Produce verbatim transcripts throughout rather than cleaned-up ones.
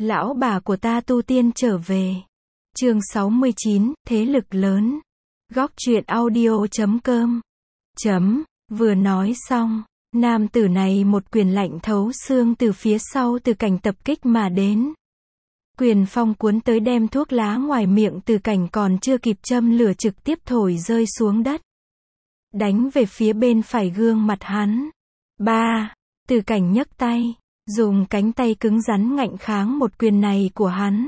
Lão bà của ta tu tiên trở về. Chương sáu mươi chín, thế lực lớn. Góc truyện audio chấm com. Chấm, vừa nói xong, nam tử này một quyền lạnh thấu xương từ phía sau Từ Cảnh tập kích mà đến. Quyền phong cuốn tới đem thuốc lá ngoài miệng Từ Cảnh còn chưa kịp châm lửa trực tiếp thổi rơi xuống đất. Đánh về phía bên phải gương mặt hắn. Ba, Từ Cảnh nhấc tay, dùng cánh tay cứng rắn ngạnh kháng một quyền này của hắn.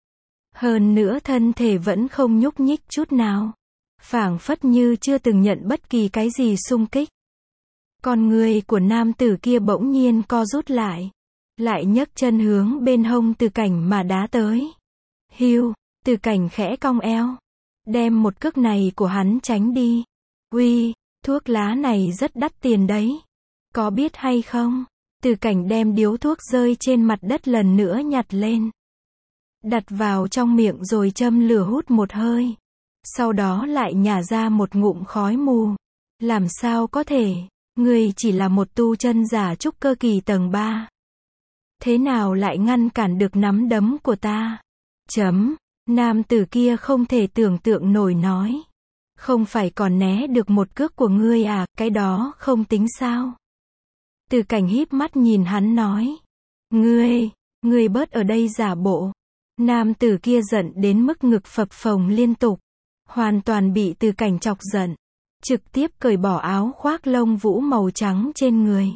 Hơn nữa thân thể vẫn không nhúc nhích chút nào. Phảng phất như chưa từng nhận bất kỳ cái gì xung kích. Con người của nam tử kia bỗng nhiên co rút lại. Lại nhấc chân hướng bên hông Từ Cảnh mà đá tới. Hiu, Từ Cảnh khẽ cong eo. Đem một cước này của hắn tránh đi. Uy, thuốc lá này rất đắt tiền đấy. Có biết hay không? Từ Cảnh đem điếu thuốc rơi trên mặt đất lần nữa nhặt lên. Đặt vào trong miệng rồi châm lửa hút một hơi. Sau đó lại nhả ra một ngụm khói mù. Làm sao có thể, người chỉ là một tu chân giả trúc cơ kỳ tầng ba. Thế nào lại ngăn cản được nắm đấm của ta? Chấm, nam tử kia không thể tưởng tượng nổi nói. Không phải còn né được một cước của ngươi à, cái đó không tính sao? Từ Cảnh híp mắt nhìn hắn nói. Ngươi, ngươi bớt ở đây giả bộ. Nam tử kia giận đến mức ngực phập phồng liên tục. Hoàn toàn bị Từ Cảnh chọc giận. Trực tiếp cởi bỏ áo khoác lông vũ màu trắng trên người.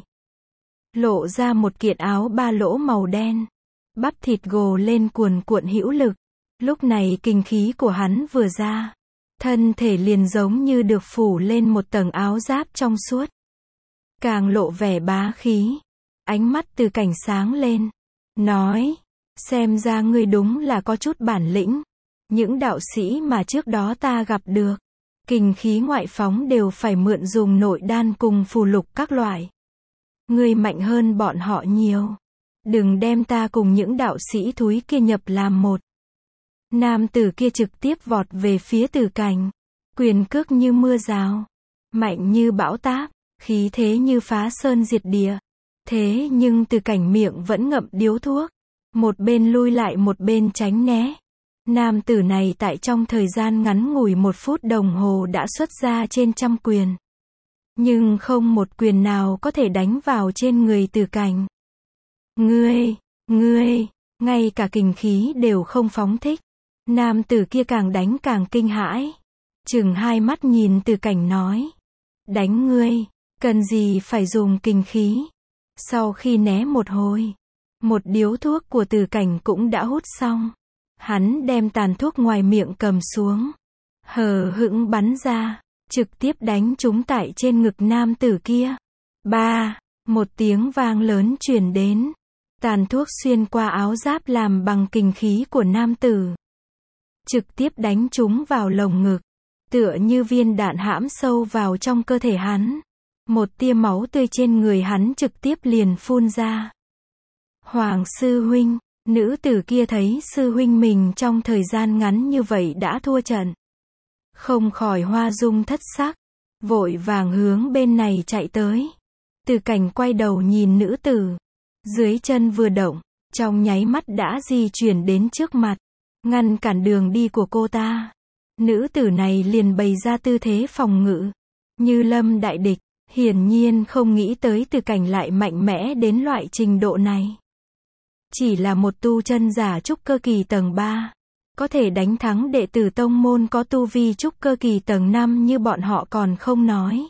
Lộ ra một kiện áo ba lỗ màu đen. Bắp thịt gồ lên cuồn cuộn hữu lực. Lúc này kinh khí của hắn vừa ra. Thân thể liền giống như được phủ lên một tầng áo giáp trong suốt. Càng lộ vẻ bá khí. Ánh mắt Từ Cảnh sáng lên. Nói, xem ra ngươi đúng là có chút bản lĩnh. Những đạo sĩ mà trước đó ta gặp được, kinh khí ngoại phóng đều phải mượn dùng nội đan cùng phù lục các loại. Ngươi mạnh hơn bọn họ nhiều. Đừng đem ta cùng những đạo sĩ thúi kia nhập làm một. Nam tử kia trực tiếp vọt về phía Từ Cảnh. Quyền cước như mưa rào. Mạnh như bão táp. Khí thế như phá sơn diệt địa. Thế nhưng Từ Cảnh miệng vẫn ngậm điếu thuốc. Một bên lui lại một bên tránh né. Nam tử này tại trong thời gian ngắn ngủi một phút đồng hồ đã xuất ra trên trăm quyền. Nhưng không một quyền nào có thể đánh vào trên người Từ Cảnh. Ngươi, ngươi, ngay cả kình khí đều không phóng thích. Nam tử kia càng đánh càng kinh hãi. Chừng hai mắt nhìn Từ Cảnh nói. Đánh ngươi, cần gì phải dùng kình khí. Sau khi né một hồi, một điếu thuốc của Từ Cảnh cũng đã hút xong. Hắn đem tàn thuốc ngoài miệng cầm xuống. Hờ hững bắn ra. Trực tiếp đánh trúng tại trên ngực nam tử kia. Ba, một tiếng vang lớn truyền đến. Tàn thuốc xuyên qua áo giáp làm bằng kình khí của nam tử. Trực tiếp đánh trúng vào lồng ngực. Tựa như viên đạn hãm sâu vào trong cơ thể hắn. Một tia máu tươi trên người hắn trực tiếp liền phun ra. Hoàng sư huynh, nữ tử kia thấy sư huynh mình trong thời gian ngắn như vậy đã thua trận. Không khỏi hoa dung thất sắc. Vội vàng hướng bên này chạy tới. Từ Cảnh quay đầu nhìn nữ tử. Dưới chân vừa động, trong nháy mắt đã di chuyển đến trước mặt. Ngăn cản đường đi của cô ta. Nữ tử này liền bày ra tư thế phòng ngự. Như lâm đại địch. Hiển nhiên không nghĩ tới Từ Cảnh lại mạnh mẽ đến loại trình độ này. Chỉ là một tu chân giả trúc cơ kỳ tầng ba. Có thể đánh thắng đệ tử tông môn có tu vi trúc cơ kỳ tầng năm như bọn họ còn không nói.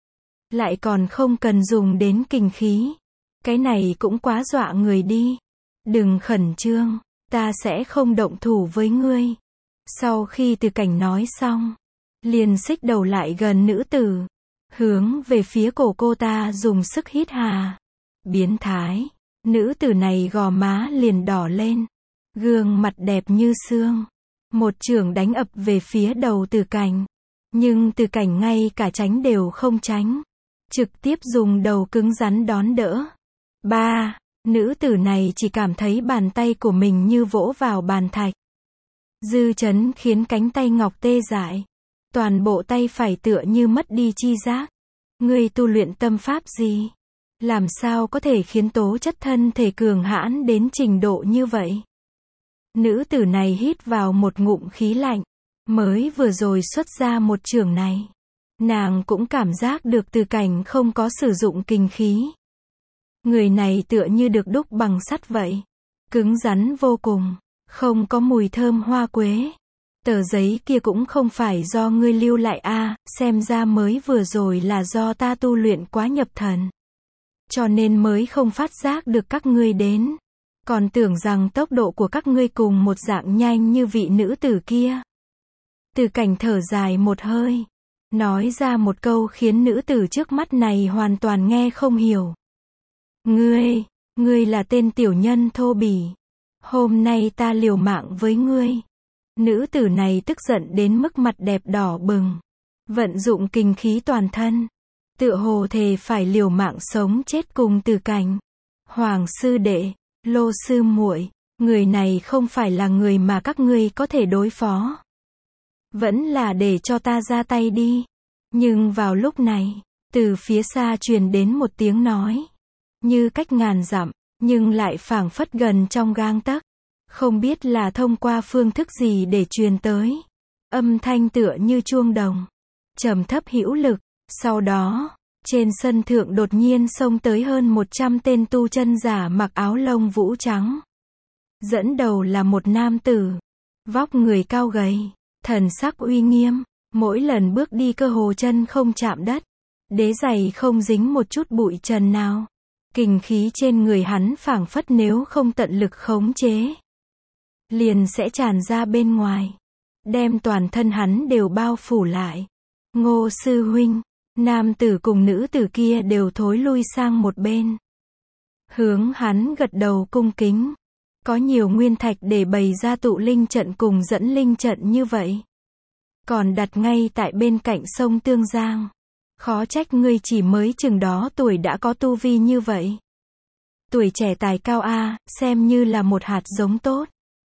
Lại còn không cần dùng đến kình khí. Cái này cũng quá dọa người đi. Đừng khẩn trương, ta sẽ không động thủ với ngươi. Sau khi Từ Cảnh nói xong, liền xích đầu lại gần nữ tử. Hướng về phía cổ cô ta dùng sức hít hà. Biến thái. Nữ tử này gò má liền đỏ lên. Gương mặt đẹp như xương. Một chưởng đánh ập về phía đầu Từ Cảnh. Nhưng Từ Cảnh ngay cả tránh đều không tránh. Trực tiếp dùng đầu cứng rắn đón đỡ. Ba, nữ tử này chỉ cảm thấy bàn tay của mình như vỗ vào bàn thạch. Dư chấn khiến cánh tay ngọc tê dại. Toàn bộ tay phải tựa như mất đi chi giác. Ngươi tu luyện tâm pháp gì? Làm sao có thể khiến tố chất thân thể cường hãn đến trình độ như vậy? Nữ tử này hít vào một ngụm khí lạnh. Mới vừa rồi xuất ra một chưởng này, nàng cũng cảm giác được Từ Cảnh không có sử dụng kình khí. Người này tựa như được đúc bằng sắt vậy. Cứng rắn vô cùng, không có mùi thơm hoa quế. Tờ giấy kia cũng không phải do ngươi lưu lại a, à, xem ra mới vừa rồi là do ta tu luyện quá nhập thần. Cho nên mới không phát giác được các ngươi đến. Còn tưởng rằng tốc độ của các ngươi cùng một dạng nhanh như vị nữ tử kia. Từ Cảnh thở dài một hơi, nói ra một câu khiến nữ tử trước mắt này hoàn toàn nghe không hiểu. Ngươi, ngươi là tên tiểu nhân thô bỉ. Hôm nay ta liều mạng với ngươi. Nữ tử này tức giận đến mức mặt đẹp đỏ bừng. Vận dụng kình khí toàn thân. Tựa hồ thề phải liều mạng sống chết cùng Từ Cảnh. Hoàng sư đệ, Lô sư muội, người này không phải là người mà các ngươi có thể đối phó. Vẫn là để cho ta ra tay đi. Nhưng vào lúc này, từ phía xa truyền đến một tiếng nói. Như cách ngàn dặm, nhưng lại phảng phất gần trong gang tấc. Không biết là thông qua phương thức gì để truyền tới. Âm thanh tựa như chuông đồng. Trầm thấp hữu lực. Sau đó, trên sân thượng đột nhiên xông tới hơn một trăm tên tu chân giả mặc áo lông vũ trắng. Dẫn đầu là một nam tử. Vóc người cao gầy. Thần sắc uy nghiêm. Mỗi lần bước đi cơ hồ chân không chạm đất. Đế giày không dính một chút bụi trần nào. Kình khí trên người hắn phảng phất nếu không tận lực khống chế, liền sẽ tràn ra bên ngoài. Đem toàn thân hắn đều bao phủ lại. Ngô sư huynh, nam tử cùng nữ tử kia đều thối lui sang một bên. Hướng hắn gật đầu cung kính. Có nhiều nguyên thạch để bày ra tụ linh trận cùng dẫn linh trận như vậy. Còn đặt ngay tại bên cạnh sông Tương Giang. Khó trách ngươi chỉ mới chừng đó tuổi đã có tu vi như vậy. Tuổi trẻ tài cao a, xem như là một hạt giống tốt.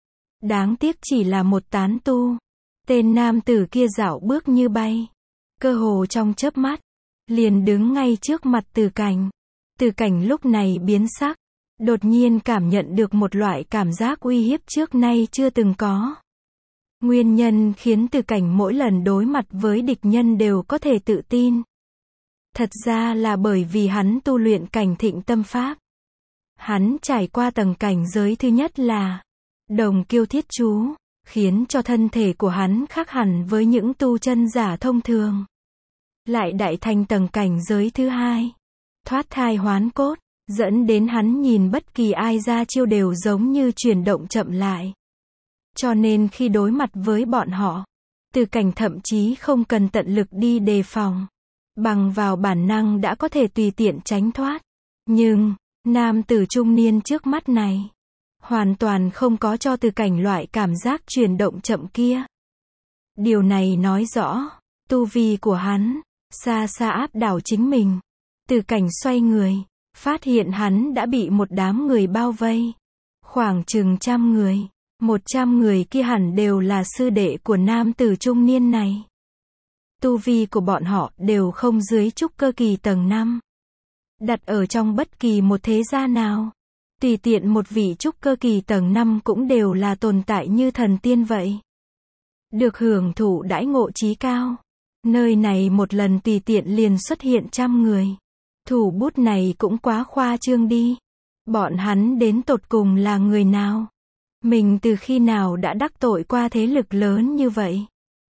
Đáng tiếc chỉ là một tán tu. Tên nam tử kia dạo bước như bay. Cơ hồ trong chớp mắt, liền đứng ngay trước mặt Từ Cảnh. Từ Cảnh lúc này biến sắc. Đột nhiên cảm nhận được một loại cảm giác uy hiếp trước nay chưa từng có. Nguyên nhân khiến Từ Cảnh mỗi lần đối mặt với địch nhân đều có thể tự tin. Thật ra là bởi vì hắn tu luyện cảnh thịnh tâm pháp. Hắn trải qua tầng cảnh giới thứ nhất là đồng kiêu thiết chú, khiến cho thân thể của hắn khác hẳn với những tu chân giả thông thường. Lại đại thành tầng cảnh giới thứ hai, thoát thai hoán cốt, dẫn đến hắn nhìn bất kỳ ai ra chiêu đều giống như chuyển động chậm lại. Cho nên khi đối mặt với bọn họ, Từ Cảnh thậm chí không cần tận lực đi đề phòng. Bằng vào bản năng đã có thể tùy tiện tránh thoát. Nhưng, nam tử trung niên trước mắt này, hoàn toàn không có cho Từ Cảnh loại cảm giác chuyển động chậm kia. Điều này nói rõ, tu vi của hắn, xa xa áp đảo chính mình. Từ Cảnh xoay người, phát hiện hắn đã bị một đám người bao vây. Khoảng chừng trăm người, một trăm người kia hẳn đều là sư đệ của nam tử trung niên này. Tu vi của bọn họ đều không dưới trúc cơ kỳ tầng năm. Đặt ở trong bất kỳ một thế gia nào, tùy tiện một vị trúc cơ kỳ tầng năm cũng đều là tồn tại như thần tiên vậy. Được hưởng thụ đãi ngộ trí cao. Nơi này một lần tùy tiện liền xuất hiện trăm người. Thủ bút này cũng quá khoa trương đi. Bọn hắn đến tột cùng là người nào? Mình từ khi nào đã đắc tội qua thế lực lớn như vậy?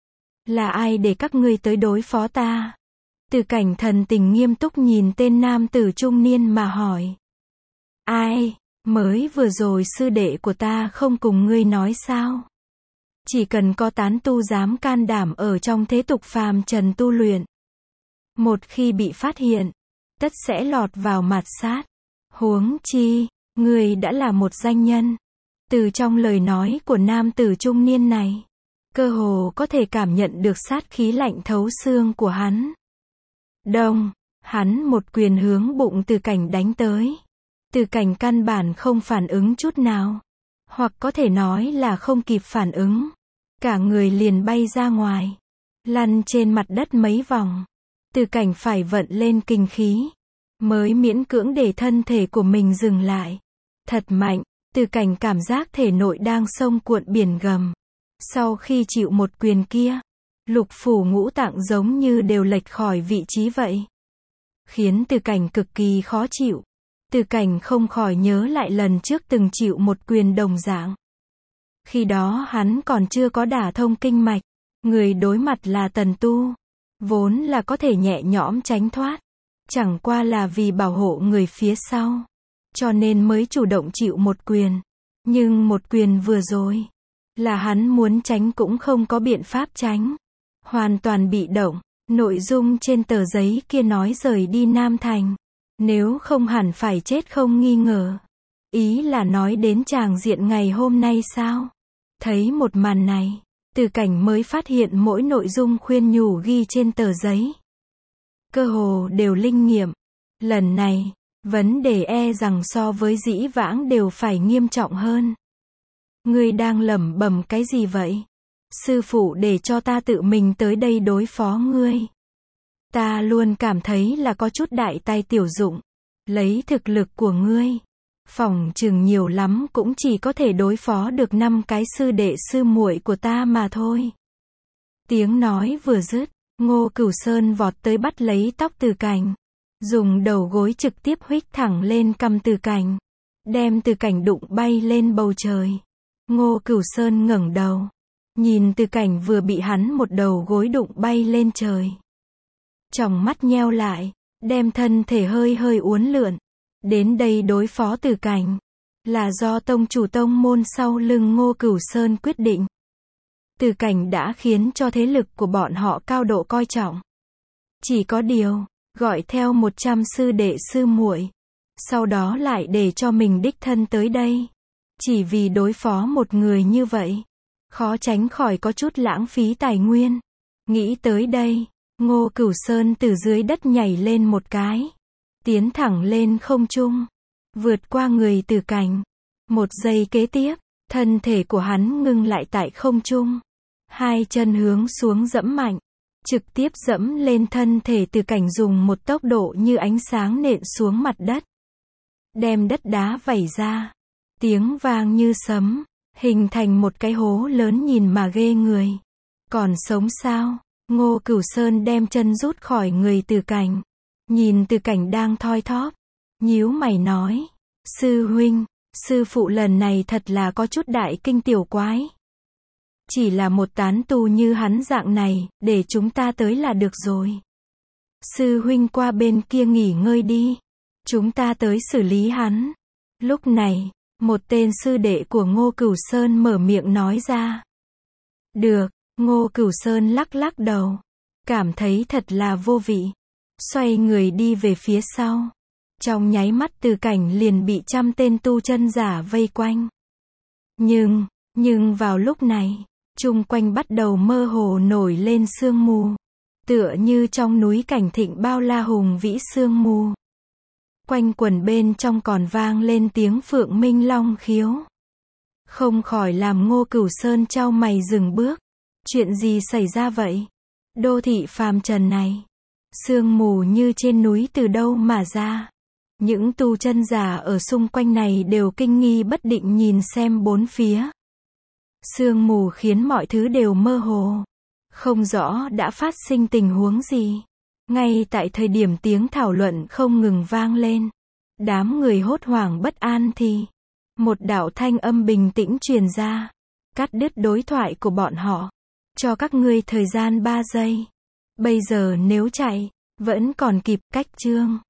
Là ai để các ngươi tới đối phó ta? Từ Cảnh thần tình nghiêm túc nhìn tên nam tử trung niên mà hỏi. Ai? Mới vừa rồi sư đệ của ta không cùng ngươi nói sao? Chỉ cần có tán tu dám can đảm ở trong thế tục phàm trần tu luyện, một khi bị phát hiện, tất sẽ lọt vào mạt sát. Huống chi, ngươi đã là một danh nhân. Từ trong lời nói của nam tử trung niên này, cơ hồ có thể cảm nhận được sát khí lạnh thấu xương của hắn. Đông, hắn một quyền hướng bụng Từ Cảnh đánh tới. Từ Cảnh căn bản không phản ứng chút nào, hoặc có thể nói là không kịp phản ứng. Cả người liền bay ra ngoài, lăn trên mặt đất mấy vòng. Từ Cảnh phải vận lên kình khí, mới miễn cưỡng để thân thể của mình dừng lại. Thật mạnh, Từ Cảnh cảm giác thể nội đang sông cuộn biển gầm. Sau khi chịu một quyền kia, lục phủ ngũ tạng giống như đều lệch khỏi vị trí vậy. Khiến Từ Cảnh cực kỳ khó chịu. Từ Cảnh không khỏi nhớ lại lần trước từng chịu một quyền đồng dạng. Khi đó hắn còn chưa có đả thông kinh mạch. Người đối mặt là Tần Tu. Vốn là có thể nhẹ nhõm tránh thoát. Chẳng qua là vì bảo hộ người phía sau. Cho nên mới chủ động chịu một quyền. Nhưng một quyền vừa rồi, là hắn muốn tránh cũng không có biện pháp tránh. Hoàn toàn bị động. Nội dung trên tờ giấy kia nói rời đi Nam Thành. Nếu không hẳn phải chết không nghi ngờ. Ý là nói đến tràng diện ngày hôm nay sao? Thấy một màn này, Từ Cảnh mới phát hiện mỗi nội dung khuyên nhủ ghi trên tờ giấy. Cơ hồ đều linh nghiệm. Lần này, vấn đề e rằng so với dĩ vãng đều phải nghiêm trọng hơn. Ngươi đang lẩm bẩm cái gì vậy? Sư phụ để cho ta tự mình tới đây đối phó ngươi. Ta luôn cảm thấy là có chút đại tài tiểu dụng. Lấy thực lực của ngươi, phỏng chừng nhiều lắm cũng chỉ có thể đối phó được năm cái sư đệ sư muội của ta mà thôi. Tiếng nói vừa dứt, Ngô Cửu Sơn vọt tới bắt lấy tóc Từ Cảnh. Dùng đầu gối trực tiếp huých thẳng lên cằm Từ Cảnh. Đem Từ Cảnh đụng bay lên bầu trời. Ngô Cửu Sơn ngẩng đầu. Nhìn Từ Cảnh vừa bị hắn một đầu gối đụng bay lên trời. Tròng mắt nheo lại. Đem thân thể hơi hơi uốn lượn. Đến đây đối phó Từ Cảnh. Là do tông chủ tông môn sau lưng Ngô Cửu Sơn quyết định. Từ Cảnh đã khiến cho thế lực của bọn họ cao độ coi trọng. Chỉ có điều, gọi theo một trăm sư đệ sư muội. Sau đó lại để cho mình đích thân tới đây. Chỉ vì đối phó một người như vậy. Khó tránh khỏi có chút lãng phí tài nguyên. Nghĩ tới đây, Ngô Cửu Sơn từ dưới đất nhảy lên một cái. Tiến thẳng lên không trung. Vượt qua người Từ Cảnh. Một giây kế tiếp, thân thể của hắn ngưng lại tại không trung. Hai chân hướng xuống dẫm mạnh. Trực tiếp dẫm lên thân thể Từ Cảnh dùng một tốc độ như ánh sáng nện xuống mặt đất. Đem đất đá vẩy ra. Tiếng vang như sấm. Hình thành một cái hố lớn nhìn mà ghê người. Còn sống sao? Ngô Cửu Sơn đem chân rút khỏi người Từ Cảnh. Nhìn Từ Cảnh đang thoi thóp. Nhíu mày nói. Sư huynh, sư phụ lần này thật là có chút đại kinh tiểu quái. Chỉ là một tán tu như hắn dạng này, để chúng ta tới là được rồi. Sư huynh qua bên kia nghỉ ngơi đi. Chúng ta tới xử lý hắn. Lúc này, một tên sư đệ của Ngô Cửu Sơn mở miệng nói ra. Được, Ngô Cửu Sơn lắc lắc đầu. Cảm thấy thật là vô vị. Xoay người đi về phía sau. Trong nháy mắt Từ Cảnh liền bị trăm tên tu chân giả vây quanh. Nhưng, nhưng vào lúc này, chung quanh bắt đầu mơ hồ nổi lên sương mù. Tựa như trong núi Cảnh Thịnh bao la hùng vĩ sương mù. Quanh quần bên trong còn vang lên tiếng phượng minh long khiếu. Không khỏi làm Ngô Cửu Sơn chau mày dừng bước. Chuyện gì xảy ra vậy? Đô thị phàm trần này. Sương mù như trên núi từ đâu mà ra? Những tu chân giả ở xung quanh này đều kinh nghi bất định nhìn xem bốn phía. Sương mù khiến mọi thứ đều mơ hồ. Không rõ đã phát sinh tình huống gì. Ngay tại thời điểm tiếng thảo luận không ngừng vang lên. Đám người hốt hoảng bất an thì. Một đạo thanh âm bình tĩnh truyền ra. Cắt đứt đối thoại của bọn họ. Cho các ngươi thời gian ba giây. Bây giờ nếu chạy, vẫn còn kịp. Cách chương